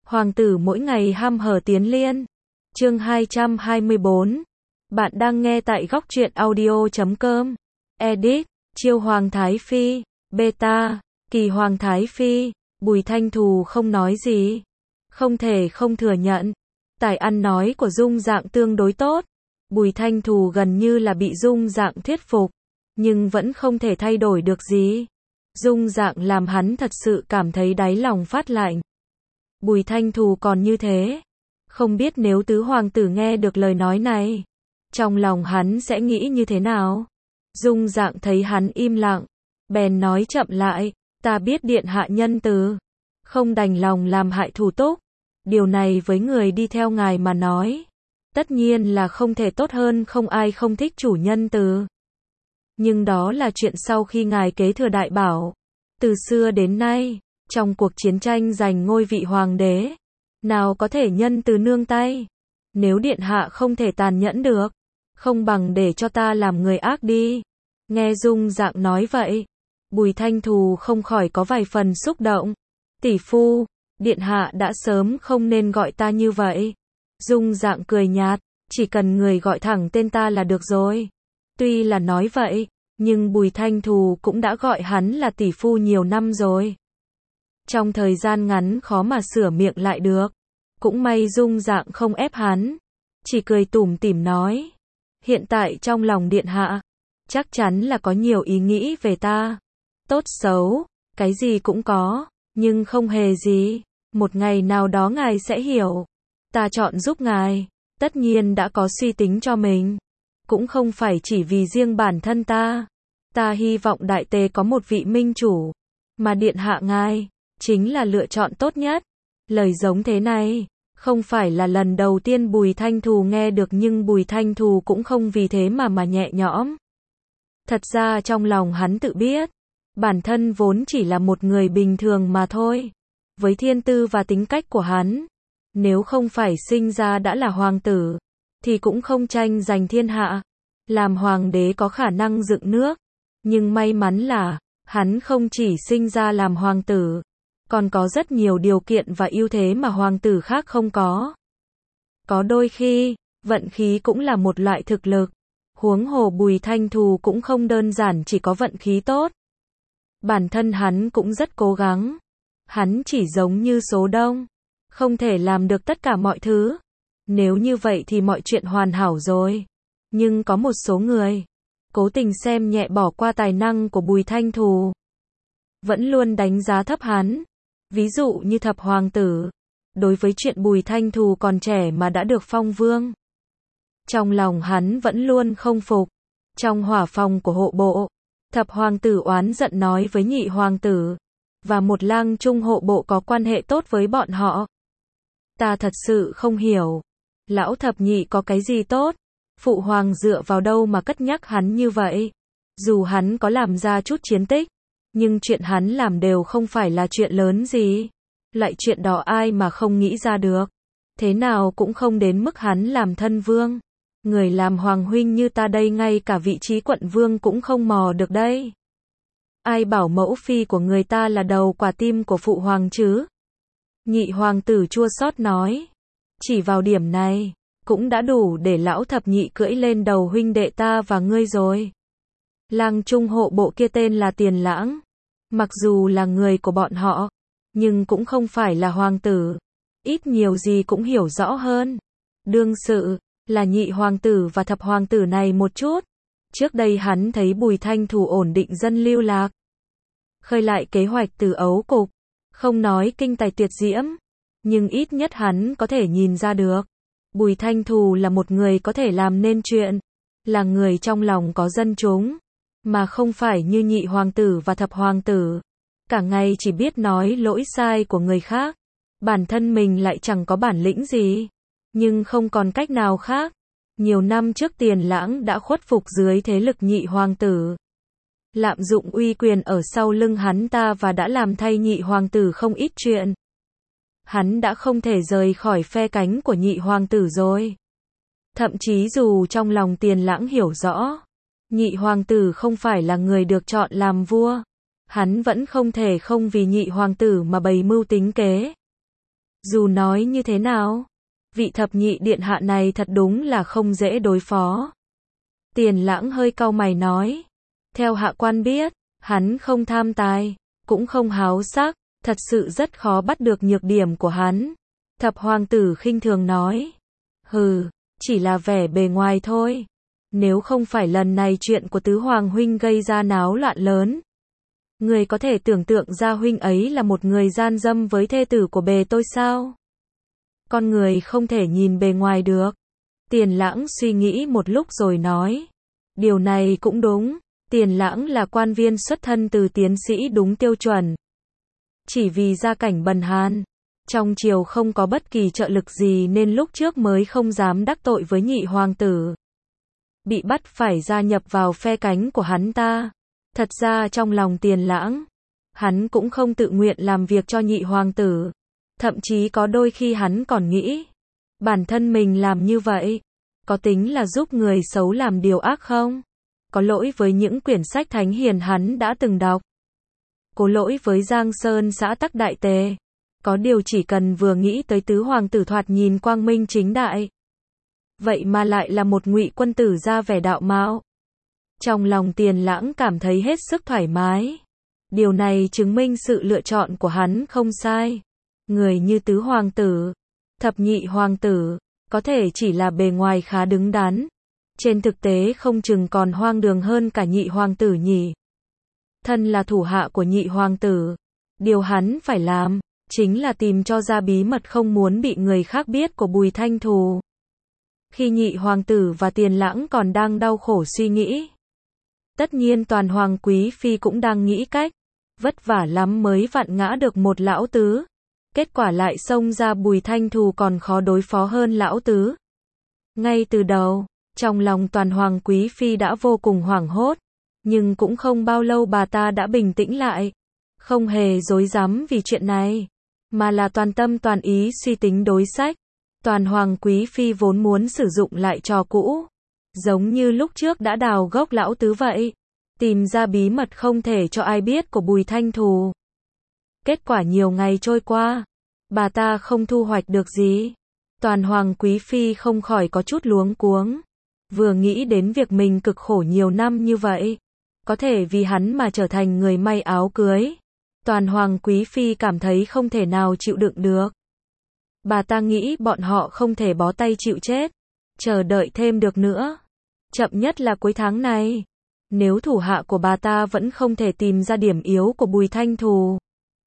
Hoàng tử mỗi ngày ham hở tiến liên. Chương 224. Bạn đang nghe tại góc truyện audio.com. Edit. Chiêu Hoàng Thái Phi. Beta. Kỳ Hoàng Thái Phi. Bùi Thanh Thù không nói gì. Không thể không thừa nhận. Tài ăn nói của Dung Dạng tương đối tốt. Bùi Thanh Thù gần như là bị Dung Dạng thuyết phục. Nhưng vẫn không thể thay đổi được gì. Dung Dạng làm hắn thật sự cảm thấy đáy lòng phát lạnh. Bùi Thanh Thù còn như thế. Không biết nếu tứ hoàng tử nghe được lời nói này, trong lòng hắn sẽ nghĩ như thế nào? Dung Dạng thấy hắn im lặng, bèn nói chậm lại, ta biết điện hạ nhân từ, không đành lòng làm hại thủ túc. Điều này với người đi theo ngài mà nói, tất nhiên là không thể tốt hơn, không ai không thích chủ nhân từ. Nhưng đó là chuyện sau khi ngài kế thừa đại bảo. Từ xưa đến nay, trong cuộc chiến tranh giành ngôi vị hoàng đế, nào có thể nhân từ nương tay. Nếu điện hạ không thể tàn nhẫn được, không bằng để cho ta làm người ác đi. Nghe Dung Dạng nói vậy, Bùi Thanh Thù không khỏi có vài phần xúc động. Tỷ phu, điện hạ đã sớm không nên gọi ta như vậy. Dung Dạng cười nhạt, chỉ cần người gọi thẳng tên ta là được rồi. Tuy là nói vậy, nhưng Bùi Thanh Thù cũng đã gọi hắn là tỷ phu nhiều năm rồi. Trong thời gian ngắn khó mà sửa miệng lại được. Cũng may Dung Dạng không ép hắn, chỉ cười tủm tỉm nói, hiện tại trong lòng điện hạ, chắc chắn là có nhiều ý nghĩ về ta. Tốt xấu, cái gì cũng có, nhưng không hề gì. Một ngày nào đó ngài sẽ hiểu. Ta chọn giúp ngài, tất nhiên đã có suy tính cho mình. Cũng không phải chỉ vì riêng bản thân ta. Ta hy vọng đại tề có một vị minh chủ, mà điện hạ ngài chính là lựa chọn tốt nhất. Lời giống thế này, không phải là lần đầu tiên Bùi Thanh Thù nghe được, nhưng Bùi Thanh Thù cũng không vì thế mà nhẹ nhõm. Thật ra trong lòng hắn tự biết, bản thân vốn chỉ là một người bình thường mà thôi. Với thiên tư và tính cách của hắn, nếu không phải sinh ra đã là hoàng tử, thì cũng không tranh giành thiên hạ. Làm hoàng đế có khả năng dựng nước, nhưng may mắn là, hắn không chỉ sinh ra làm hoàng tử, còn có rất nhiều điều kiện và ưu thế mà hoàng tử khác không có. Có đôi khi, vận khí cũng là một loại thực lực. Huống hồ Bùi Thanh Thù cũng không đơn giản chỉ có vận khí tốt. Bản thân hắn cũng rất cố gắng. Hắn chỉ giống như số đông, không thể làm được tất cả mọi thứ. Nếu như vậy thì mọi chuyện hoàn hảo rồi. Nhưng có một số người cố tình xem nhẹ bỏ qua tài năng của Bùi Thanh Thù, vẫn luôn đánh giá thấp hắn. Ví dụ như thập hoàng tử, đối với chuyện Bùi Thanh Thù còn trẻ mà đã được phong vương, trong lòng hắn vẫn luôn không phục. Trong hỏa phòng của hộ bộ, thập hoàng tử oán giận nói với nhị hoàng tử và một lang trung hộ bộ có quan hệ tốt với bọn họ. Ta thật sự không hiểu, lão thập nhị có cái gì tốt? Phụ hoàng dựa vào đâu mà cất nhắc hắn như vậy? Dù hắn có làm ra chút chiến tích, nhưng chuyện hắn làm đều không phải là chuyện lớn gì. Lại chuyện đó ai mà không nghĩ ra được. Thế nào cũng không đến mức hắn làm thân vương. Người làm hoàng huynh như ta đây ngay cả vị trí quận vương cũng không mò được đây. Ai bảo mẫu phi của người ta là đầu quả tim của phụ hoàng chứ? Nhị hoàng tử chua xót nói. Chỉ vào điểm này, cũng đã đủ để lão thập nhị cưỡi lên đầu huynh đệ ta và ngươi rồi. Lang trung hộ bộ kia tên là Tiền Lãng. Mặc dù là người của bọn họ, nhưng cũng không phải là hoàng tử. Ít nhiều gì cũng hiểu rõ hơn. Đương sự là nhị hoàng tử và thập hoàng tử này một chút. Trước đây hắn thấy Bùi Thanh Thù ổn định dân lưu lạc, khơi lại kế hoạch từ ấu cục. Không nói kinh tài tuyệt diễm, nhưng ít nhất hắn có thể nhìn ra được. Bùi Thanh Thù là một người có thể làm nên chuyện, là người trong lòng có dân chúng, mà không phải như nhị hoàng tử và thập hoàng tử. Cả ngày chỉ biết nói lỗi sai của người khác, bản thân mình lại chẳng có bản lĩnh gì. Nhưng không còn cách nào khác. Nhiều năm trước Tiền Lãng đã khuất phục dưới thế lực nhị hoàng tử, lạm dụng uy quyền ở sau lưng hắn ta và đã làm thay nhị hoàng tử không ít chuyện. Hắn đã không thể rời khỏi phe cánh của nhị hoàng tử rồi. Thậm chí dù trong lòng Tiền Lãng hiểu rõ, nhị hoàng tử không phải là người được chọn làm vua, hắn vẫn không thể không vì nhị hoàng tử mà bày mưu tính kế. Dù nói như thế nào, vị thập nhị điện hạ này thật đúng là không dễ đối phó. Tiền Lãng hơi cau mày nói. Theo hạ quan biết, hắn không tham tài, cũng không háo sắc, thật sự rất khó bắt được nhược điểm của hắn. Thập hoàng tử khinh thường nói. Hừ, chỉ là vẻ bề ngoài thôi. Nếu không phải lần này chuyện của tứ hoàng huynh gây ra náo loạn lớn. Người có thể tưởng tượng ra huynh ấy là một người gian dâm với thê tử của bề tôi sao? Con người không thể nhìn bề ngoài được. Tiền Lãng suy nghĩ một lúc rồi nói. Điều này cũng đúng. Tiền Lãng là quan viên xuất thân từ tiến sĩ đúng tiêu chuẩn. Chỉ vì gia cảnh bần hàn, trong triều không có bất kỳ trợ lực gì nên lúc trước mới không dám đắc tội với nhị hoàng tử. Bị bắt phải gia nhập vào phe cánh của hắn ta. Thật ra trong lòng Tiền Lãng, hắn cũng không tự nguyện làm việc cho nhị hoàng tử. Thậm chí có đôi khi hắn còn nghĩ, bản thân mình làm như vậy, có tính là giúp người xấu làm điều ác không? Có lỗi với những quyển sách thánh hiền hắn đã từng đọc. Có lỗi với Giang Sơn xã tắc đại tề. Có điều chỉ cần vừa nghĩ tới tứ hoàng tử thoạt nhìn quang minh chính đại. Vậy mà lại là một ngụy quân tử ra vẻ đạo mạo. Trong lòng Tiền Lãng cảm thấy hết sức thoải mái. Điều này chứng minh sự lựa chọn của hắn không sai. Người như tứ hoàng tử, thập nhị hoàng tử, có thể chỉ là bề ngoài khá đứng đắn. Trên thực tế không chừng còn hoang đường hơn cả nhị hoàng tử nhỉ. Thân là thủ hạ của nhị hoàng tử, điều hắn phải làm, chính là tìm cho ra bí mật không muốn bị người khác biết của Bùi Thanh Thù. Khi nhị hoàng tử và Tiền Lãng còn đang đau khổ suy nghĩ. Tất nhiên toàn hoàng quý phi cũng đang nghĩ cách, vất vả lắm mới vặn ngã được một lão tứ. Kết quả lại xông ra Bùi Thanh Thù còn khó đối phó hơn lão tứ. Ngay từ đầu, trong lòng toàn hoàng quý phi đã vô cùng hoảng hốt, nhưng cũng không bao lâu bà ta đã bình tĩnh lại. Không hề rối rắm vì chuyện này, mà là toàn tâm toàn ý suy tính đối sách. Toàn hoàng quý phi vốn muốn sử dụng lại trò cũ, giống như lúc trước đã đào gốc lão tứ vậy, tìm ra bí mật không thể cho ai biết của Bùi Thanh Thù. Kết quả nhiều ngày trôi qua, bà ta không thu hoạch được gì. Toàn hoàng quý phi không khỏi có chút luống cuống. Vừa nghĩ đến việc mình cực khổ nhiều năm như vậy, có thể vì hắn mà trở thành người may áo cưới. Toàn hoàng quý phi cảm thấy không thể nào chịu đựng được. Bà ta nghĩ bọn họ không thể bó tay chịu chết, chờ đợi thêm được nữa. Chậm nhất là cuối tháng này. Nếu thủ hạ của bà ta vẫn không thể tìm ra điểm yếu của Bùi Thanh Thù,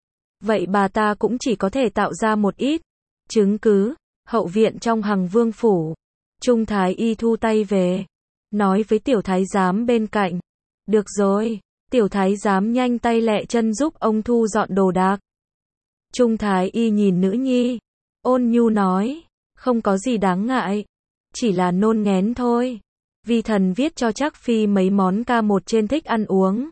vậy bà ta cũng chỉ có thể tạo ra một ít chứng cứ. Hậu viện trong Hằng Vương phủ, Trung Thái Y thu tay về, nói với tiểu thái giám bên cạnh. Được rồi, tiểu thái giám nhanh tay lẹ chân giúp ông thu dọn đồ đạc. Trung Thái Y nhìn nữ nhi, ôn nhu nói, không có gì đáng ngại, chỉ là nôn nghén thôi. Vi thần viết cho Trác phi mấy món ca một trên thích ăn uống.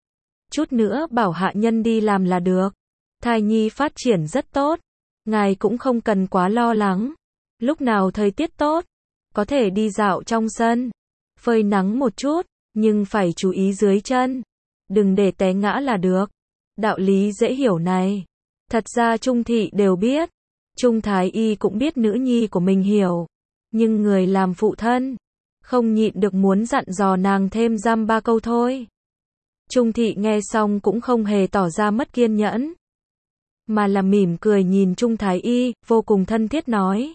Chút nữa bảo hạ nhân đi làm là được. Thai nhi phát triển rất tốt, ngài cũng không cần quá lo lắng. Lúc nào thời tiết tốt, có thể đi dạo trong sân, phơi nắng một chút, nhưng phải chú ý dưới chân, đừng để té ngã là được. Đạo lý dễ hiểu này, thật ra Trung thị đều biết. Trung Thái Y cũng biết nữ nhi của mình hiểu, nhưng người làm phụ thân, không nhịn được muốn dặn dò nàng thêm dăm ba câu thôi. Trung thị nghe xong cũng không hề tỏ ra mất kiên nhẫn, mà là mỉm cười nhìn Trung Thái Y, vô cùng thân thiết nói.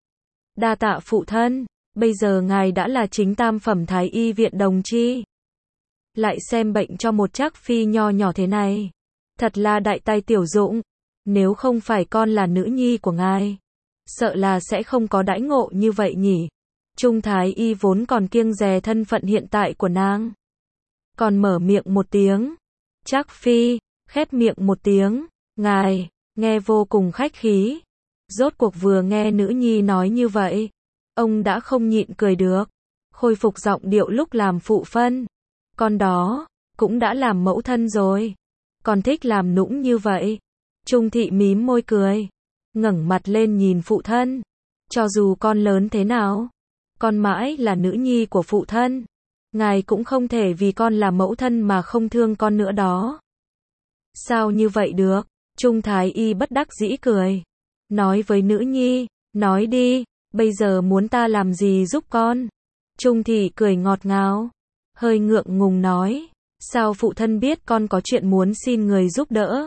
Đa tạ phụ thân, bây giờ ngài đã là chính tam phẩm Thái Y viện Đồng Chi. Lại xem bệnh cho một Trác phi nho nhỏ thế này. Thật là đại tài tiểu dụng, nếu không phải con là nữ nhi của ngài, sợ là sẽ không có đãi ngộ như vậy nhỉ. Trung Thái Y vốn còn kiêng dè thân phận hiện tại của nàng, còn mở miệng một tiếng. Trác phi, khép miệng một tiếng. Ngài, nghe vô cùng khách khí. Rốt cuộc vừa nghe nữ nhi nói như vậy, ông đã không nhịn cười được, khôi phục giọng điệu lúc làm phụ phân. Con đó, cũng đã làm mẫu thân rồi, còn thích làm nũng như vậy. Trung thị mím môi cười, ngẩng mặt lên nhìn phụ thân. Cho dù con lớn thế nào, con mãi là nữ nhi của phụ thân. Ngài cũng không thể vì con là mẫu thân mà không thương con nữa đó. Sao như vậy được? Trung Thái Y bất đắc dĩ cười. nói với nữ nhi, nói đi, bây giờ muốn ta làm gì giúp con? Trung thị cười ngọt ngào, hơi ngượng ngùng nói, sao phụ thân biết con có chuyện muốn xin người giúp đỡ?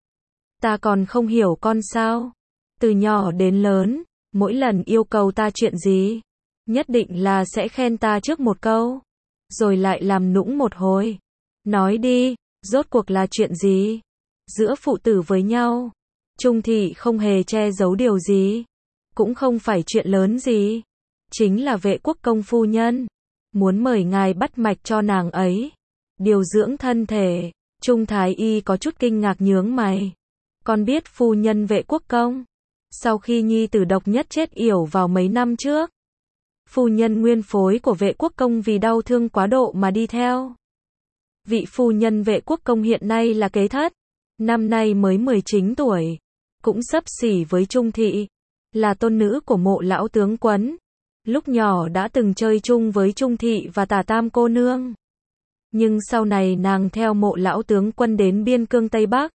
Ta còn không hiểu con sao? Từ nhỏ đến lớn, mỗi lần yêu cầu ta chuyện gì, nhất định là sẽ khen ta trước một câu, rồi lại làm nũng một hồi. Nói đi, rốt cuộc là chuyện gì? Giữa phụ tử với nhau, Trung thị không hề che giấu điều gì, cũng không phải chuyện lớn gì. Chính là Vệ quốc công phu nhân muốn mời ngài bắt mạch cho nàng ấy, điều dưỡng thân thể. Trung thái y có chút kinh ngạc nhướng mày. Con biết phu nhân Vệ quốc công, sau khi nhi tử độc nhất chết yểu vào mấy năm trước, phu nhân nguyên phối của Vệ quốc công vì đau thương quá độ mà đi theo. Vị phu nhân Vệ quốc công hiện nay là kế thất, năm nay mới 19 tuổi, cũng xấp xỉ với Trung thị, là tôn nữ của Mộ lão tướng quân, lúc nhỏ đã từng chơi chung với Trung thị và Tả Tam cô nương. Nhưng sau này nàng theo Mộ lão tướng quân đến biên cương Tây Bắc,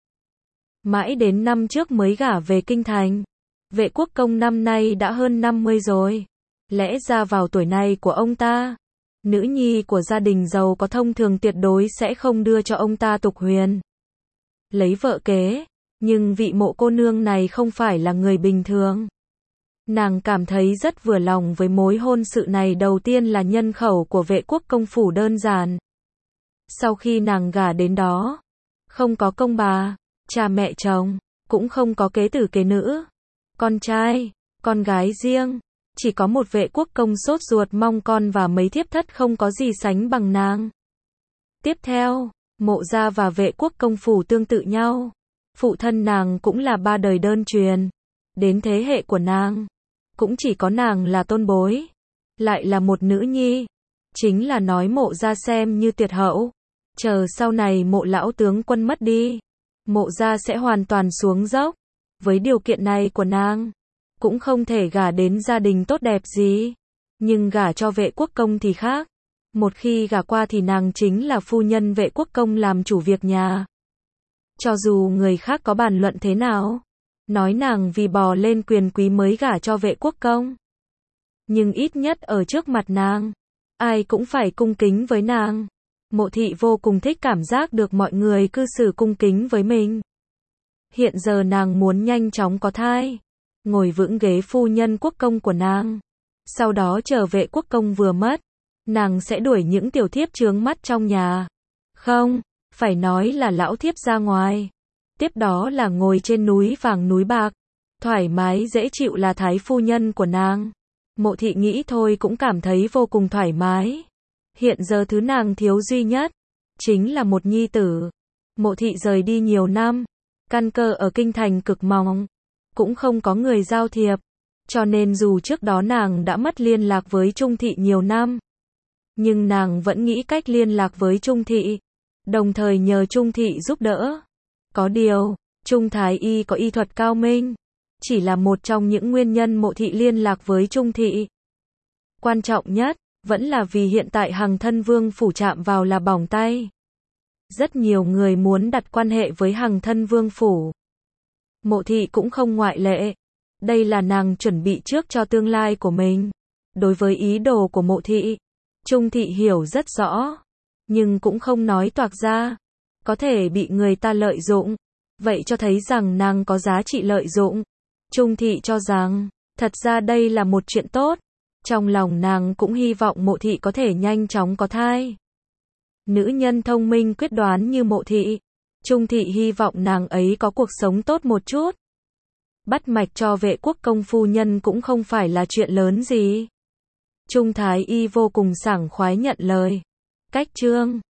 mãi đến năm trước mới gả về kinh thành. Vệ quốc công năm nay đã hơn 50 rồi, lẽ ra vào tuổi này của ông ta, nữ nhi của gia đình giàu có thông thường tuyệt đối sẽ không đưa cho ông ta tục huyền, lấy vợ kế. Nhưng vị Mộ cô nương này không phải là người bình thường. Nàng cảm thấy rất vừa lòng với mối hôn sự này. Đầu tiên là nhân khẩu của Vệ quốc công phủ đơn giản. Sau khi nàng gả đến đó, không có công bà, cha mẹ chồng, cũng không có kế tử kế nữ, con trai, con gái riêng, chỉ có một Vệ quốc công sốt ruột mong con và mấy thiếp thất không có gì sánh bằng nàng. Tiếp theo, Mộ gia và Vệ quốc công phủ tương tự nhau. Phụ thân nàng cũng là 3 đời đơn truyền, đến thế hệ của nàng, cũng chỉ có nàng là tôn bối, lại là một nữ nhi, chính là nói Mộ gia xem như tuyệt hậu. Chờ sau này Mộ lão tướng quân mất đi, Mộ gia sẽ hoàn toàn xuống dốc. Với điều kiện này của nàng, cũng không thể gả đến gia đình tốt đẹp gì. Nhưng gả cho Vệ quốc công thì khác. Một khi gả qua thì nàng chính là phu nhân Vệ quốc công, làm chủ việc nhà. Cho dù người khác có bàn luận thế nào, nói nàng vì bò lên quyền quý mới gả cho Vệ quốc công, nhưng ít nhất ở trước mặt nàng, ai cũng phải cung kính với nàng. Mộ thị vô cùng thích cảm giác được mọi người cư xử cung kính với mình. Hiện giờ nàng muốn nhanh chóng có thai, ngồi vững ghế phu nhân quốc công của nàng. Sau đó chờ Vệ quốc công vừa mất, nàng sẽ đuổi những tiểu thiếp chướng mắt trong nhà. Không, phải nói là lão thiếp ra ngoài. Tiếp đó là ngồi trên núi vàng núi bạc, thoải mái dễ chịu là thái phu nhân của nàng. Mộ thị nghĩ thôi cũng cảm thấy vô cùng thoải mái. Hiện giờ thứ nàng thiếu duy nhất chính là một nhi tử. Mộ thị rời đi nhiều năm, căn cơ ở kinh thành cực mỏng, cũng không có người giao thiệp, cho nên dù trước đó nàng đã mất liên lạc với Trung thị nhiều năm, nhưng nàng vẫn nghĩ cách liên lạc với Trung thị, đồng thời nhờ Trung thị giúp đỡ. Có điều, Trung thái y có y thuật cao minh, chỉ là một trong những nguyên nhân Mộ thị liên lạc với Trung thị. Quan trọng nhất vẫn là vì hiện tại Hằng Thân Vương phủ chạm vào là bỏng tay. Rất nhiều người muốn đặt quan hệ với Hằng Thân Vương phủ. Mộ thị cũng không ngoại lệ. Đây là nàng chuẩn bị trước cho tương lai của mình. Đối với ý đồ của Mộ thị, Trung thị hiểu rất rõ, nhưng cũng không nói toạc ra. Có thể bị người ta lợi dụng, vậy cho thấy rằng nàng có giá trị lợi dụng. Trung thị cho rằng, thật ra đây là một chuyện tốt. Trong lòng nàng cũng hy vọng Mộ thị có thể nhanh chóng có thai. Nữ nhân thông minh quyết đoán như Mộ thị, Trung thị hy vọng nàng ấy có cuộc sống tốt một chút. Bắt mạch cho Vệ quốc công phu nhân cũng không phải là chuyện lớn gì. Trung thái y vô cùng sảng khoái nhận lời. Cách chương